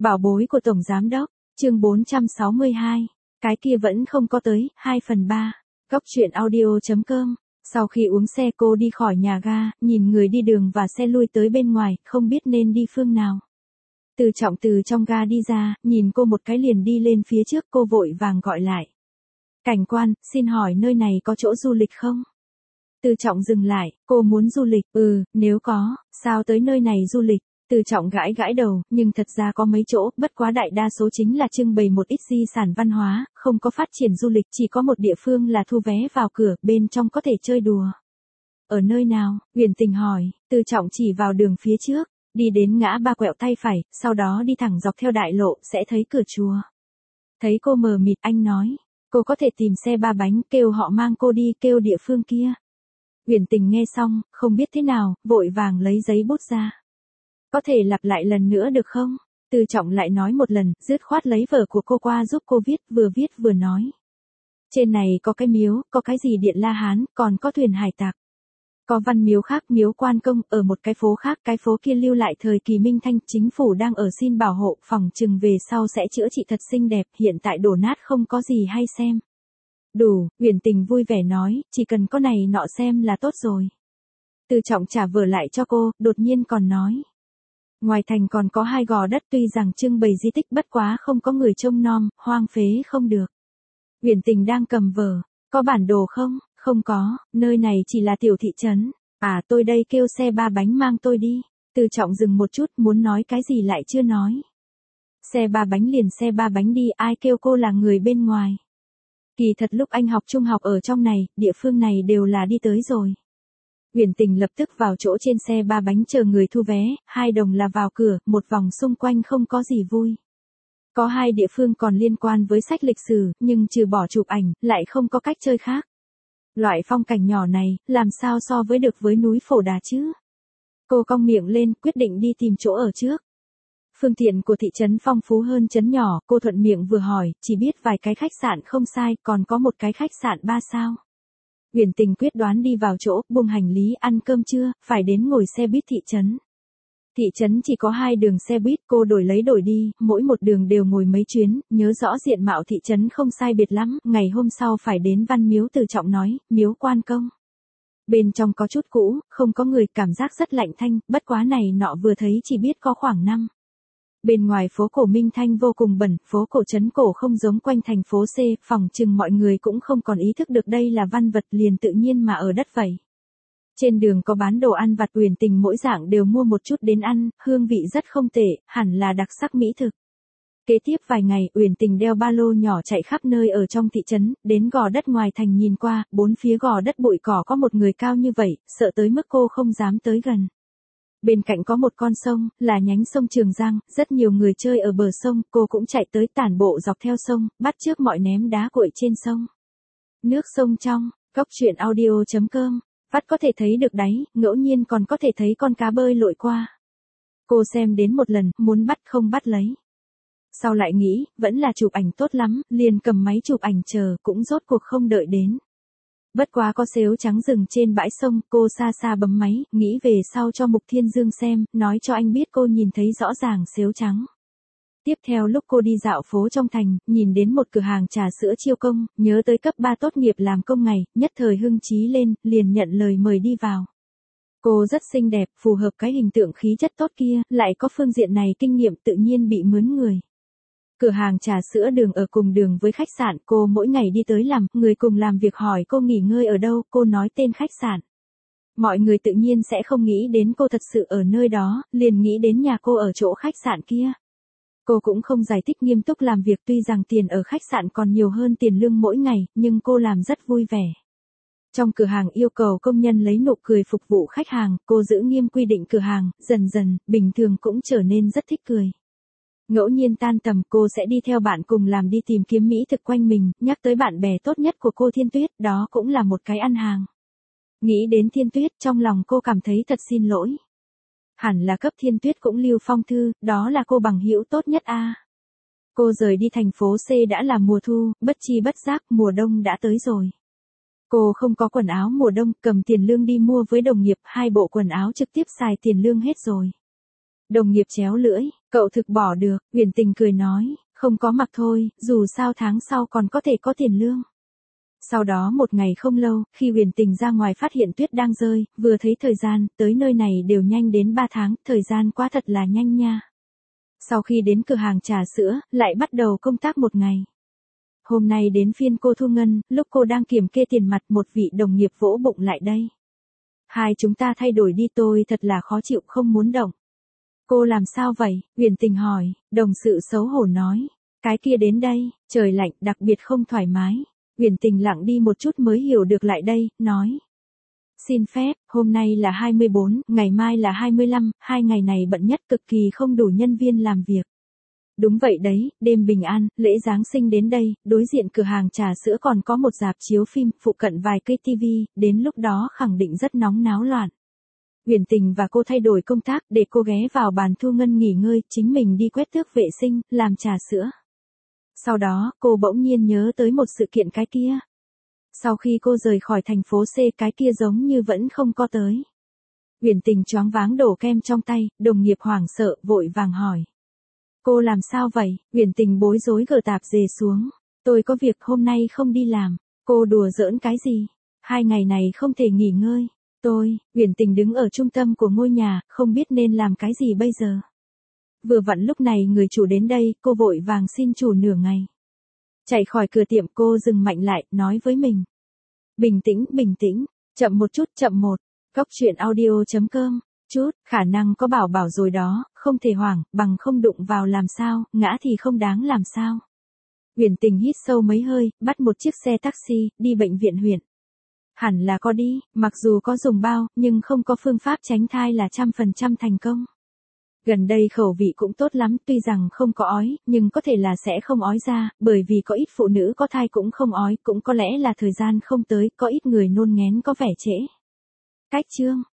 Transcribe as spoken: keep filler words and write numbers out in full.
Bảo bối của Tổng Giám Đốc, chương bốn trăm sáu mươi hai, cái kia vẫn không có tới, hai phần ba, góc truyện audio.com. Sau khi uống xe cô đi khỏi nhà ga, nhìn người đi đường và xe lui tới bên ngoài, không biết nên đi phương nào. Từ Trọng từ trong ga đi ra, nhìn cô một cái liền đi lên phía trước, cô vội vàng gọi lại. Cảnh quan, xin hỏi nơi này có chỗ du lịch không? Từ Trọng dừng lại, cô muốn du lịch, ừ, nếu có, sao tới nơi này du lịch? Từ Trọng gãi gãi đầu, nhưng thật ra có mấy chỗ, bất quá đại đa số chính là trưng bày một ít di sản văn hóa, không có phát triển du lịch, chỉ có một địa phương là thu vé vào cửa, bên trong có thể chơi đùa. Ở nơi nào? Huyền Tình hỏi. Từ Trọng chỉ vào đường phía trước, đi đến ngã ba quẹo tay phải, sau đó đi thẳng dọc theo đại lộ, sẽ thấy cửa chùa. Thấy cô mờ mịt, anh nói, cô có thể tìm xe ba bánh, kêu họ mang cô đi, kêu địa phương kia. Huyền Tình nghe xong, không biết thế nào, vội vàng lấy giấy bút ra. Có thể lặp lại lần nữa được không? Từ Trọng lại nói một lần, dứt khoát lấy vở của cô qua giúp cô viết, vừa viết vừa nói. Trên này có cái miếu, có cái gì Điện La Hán, còn có thuyền hải tặc. Có văn miếu khác, miếu Quan Công, ở một cái phố khác, cái phố kia lưu lại thời kỳ Minh Thanh, chính phủ đang ở xin bảo hộ, phòng chừng về sau sẽ chữa trị thật xinh đẹp, hiện tại đổ nát không có gì hay xem. Đủ, Huyền Tình vui vẻ nói, chỉ cần có này nọ xem là tốt rồi. Từ Trọng trả vở lại cho cô, đột nhiên còn nói. Ngoài thành còn có hai gò đất tuy rằng trưng bày di tích bất quá không có người trông nom, hoang phế không được. Huyền Tình đang cầm vở, có bản đồ không? Không có, nơi này chỉ là tiểu thị trấn. À tôi đây kêu xe ba bánh mang tôi đi. Từ Trọng dừng một chút muốn nói cái gì lại chưa nói. Xe ba bánh liền xe ba bánh đi, ai kêu cô là người bên ngoài. Kỳ thật lúc anh học trung học ở trong này, địa phương này đều là đi tới rồi. Huyền Tình lập tức vào chỗ trên xe ba bánh chờ người thu vé, hai đồng là vào cửa, một vòng xung quanh không có gì vui. Có hai địa phương còn liên quan với sách lịch sử, nhưng trừ bỏ chụp ảnh, lại không có cách chơi khác. Loại phong cảnh nhỏ này, làm sao so với được với núi Phổ Đà chứ? Cô cong miệng lên, quyết định đi tìm chỗ ở trước. Phương tiện của thị trấn phong phú hơn trấn nhỏ, cô thuận miệng vừa hỏi, chỉ biết vài cái khách sạn không sai, còn có một cái khách sạn ba sao. Huyền Tình quyết đoán đi vào chỗ, buông hành lý ăn cơm trưa, phải đến ngồi xe buýt thị trấn. Thị trấn chỉ có hai đường xe buýt, cô đổi lấy đổi đi, mỗi một đường đều ngồi mấy chuyến, nhớ rõ diện mạo thị trấn không sai biệt lắm, ngày hôm sau phải đến Văn Miếu. Từ Trọng nói, miếu Quan Công. Bên trong có chút cũ, không có người, cảm giác rất lạnh thanh, bất quá này nọ vừa thấy chỉ biết có khoảng năm. Bên ngoài phố cổ Minh Thanh vô cùng bẩn, phố cổ trấn cổ không giống quanh thành phố C, phòng chừng mọi người cũng không còn ý thức được đây là văn vật liền tự nhiên mà ở đất vậy. Trên đường có bán đồ ăn vặt, Huyền Tình mỗi dạng đều mua một chút đến ăn, hương vị rất không tệ, hẳn là đặc sắc mỹ thực. Kế tiếp vài ngày, Huyền Tình đeo ba lô nhỏ chạy khắp nơi ở trong thị trấn, đến gò đất ngoài thành nhìn qua, bốn phía gò đất bụi cỏ có một người cao như vậy, sợ tới mức cô không dám tới gần. Bên cạnh có một con sông, là nhánh sông Trường Giang, rất nhiều người chơi ở bờ sông, cô cũng chạy tới tản bộ dọc theo sông, bắt chước mọi ném đá cuội trên sông. Nước sông trong, góc truyện audio.com, vắt có thể thấy được đáy, ngẫu nhiên còn có thể thấy con cá bơi lội qua. Cô xem đến một lần, muốn bắt không bắt lấy. Sau lại nghĩ, vẫn là chụp ảnh tốt lắm, liền cầm máy chụp ảnh chờ, cũng rốt cuộc không đợi đến. Bất quá có sếu trắng rừng trên bãi sông, cô xa xa bấm máy, nghĩ về sau cho Mục Thiên Dương xem, nói cho anh biết cô nhìn thấy rõ ràng sếu trắng. Tiếp theo lúc cô đi dạo phố trong thành, nhìn đến một cửa hàng trà sữa chiêu công, nhớ tới cấp ba tốt nghiệp làm công ngày, nhất thời hưng trí lên, liền nhận lời mời đi vào. Cô rất xinh đẹp, phù hợp cái hình tượng khí chất tốt kia, lại có phương diện này kinh nghiệm tự nhiên bị mướn người. Cửa hàng trà sữa đường ở cùng đường với khách sạn, cô mỗi ngày đi tới làm, người cùng làm việc hỏi cô nghỉ ngơi ở đâu, cô nói tên khách sạn. Mọi người tự nhiên sẽ không nghĩ đến cô thật sự ở nơi đó, liền nghĩ đến nhà cô ở chỗ khách sạn kia. Cô cũng không giải thích, nghiêm túc làm việc, tuy rằng tiền ở khách sạn còn nhiều hơn tiền lương mỗi ngày, nhưng cô làm rất vui vẻ. Trong cửa hàng yêu cầu công nhân lấy nụ cười phục vụ khách hàng, cô giữ nghiêm quy định cửa hàng, dần dần, bình thường cũng trở nên rất thích cười. Ngẫu nhiên tan tầm cô sẽ đi theo bạn cùng làm đi tìm kiếm mỹ thực quanh mình, nhắc tới bạn bè tốt nhất của cô Thiên Tuyết, đó cũng là một cái ăn hàng. Nghĩ đến Thiên Tuyết, trong lòng cô cảm thấy thật xin lỗi. Hẳn là cấp Thiên Tuyết cũng lưu phong thư, đó là cô bằng hữu tốt nhất a. À. Cô rời đi thành phố C đã là mùa thu, bất chi bất giác mùa đông đã tới rồi. Cô không có quần áo mùa đông, cầm tiền lương đi mua với đồng nghiệp, hai bộ quần áo trực tiếp xài tiền lương hết rồi. Đồng nghiệp chéo lưỡi, cậu thực bỏ được, Huyền Tình cười nói, không có mặc thôi, dù sao tháng sau còn có thể có tiền lương. Sau đó một ngày không lâu, khi Huyền Tình ra ngoài phát hiện tuyết đang rơi, vừa thấy thời gian, tới nơi này đều nhanh đến ba tháng, thời gian quá thật là nhanh nha. Sau khi đến cửa hàng trà sữa, lại bắt đầu công tác một ngày. Hôm nay đến phiên cô Thu Ngân, lúc cô đang kiểm kê tiền mặt một vị đồng nghiệp vỗ bụng lại đây. Hai chúng ta thay đổi đi, tôi thật là khó chịu không muốn động. Cô làm sao vậy? Huyền Tình hỏi, đồng sự xấu hổ nói. Cái kia đến đây, trời lạnh đặc biệt không thoải mái. Huyền Tình lặng đi một chút mới hiểu được lại đây, nói. Xin phép, hôm nay là hai mươi bốn, ngày mai là hai mươi lăm, hai ngày này bận nhất cực kỳ không đủ nhân viên làm việc. Đúng vậy đấy, đêm bình an, lễ Giáng sinh đến đây, đối diện cửa hàng trà sữa còn có một rạp chiếu phim, phụ cận vài cây tivi, đến lúc đó khẳng định rất nóng náo loạn. Huyền Tình và cô thay đổi công tác để cô ghé vào bàn Thu Ngân nghỉ ngơi, chính mình đi quét tước vệ sinh, làm trà sữa. Sau đó, cô bỗng nhiên nhớ tới một sự kiện cái kia. Sau khi cô rời khỏi thành phố C, cái kia giống như vẫn không có tới. Huyền Tình choáng váng đổ kem trong tay, đồng nghiệp hoảng sợ, vội vàng hỏi. Cô làm sao vậy? Huyền Tình bối rối gỡ tạp dề xuống. Tôi có việc hôm nay không đi làm. Cô đùa giỡn cái gì? Hai ngày này không thể nghỉ ngơi. Tôi, Huyền Tình đứng ở trung tâm của ngôi nhà, không biết nên làm cái gì bây giờ. Vừa vặn lúc này người chủ đến đây, cô vội vàng xin chủ nửa ngày. Chạy khỏi cửa tiệm cô dừng mạnh lại, nói với mình. Bình tĩnh, bình tĩnh, chậm một chút, chậm một. Góc chuyện audio chấm com, chút, khả năng có bảo bảo rồi đó, không thể hoảng, bằng không đụng vào làm sao, ngã thì không đáng làm sao. Huyền Tình hít sâu mấy hơi, bắt một chiếc xe taxi, đi bệnh viện huyện. Hẳn là có đi, mặc dù có dùng bao, nhưng không có phương pháp tránh thai là trăm phần trăm thành công. Gần đây khẩu vị cũng tốt lắm, tuy rằng không có ói, nhưng có thể là sẽ không ói ra, bởi vì có ít phụ nữ có thai cũng không ói, cũng có lẽ là thời gian không tới, có ít người nôn nghén có vẻ trễ. Cách chương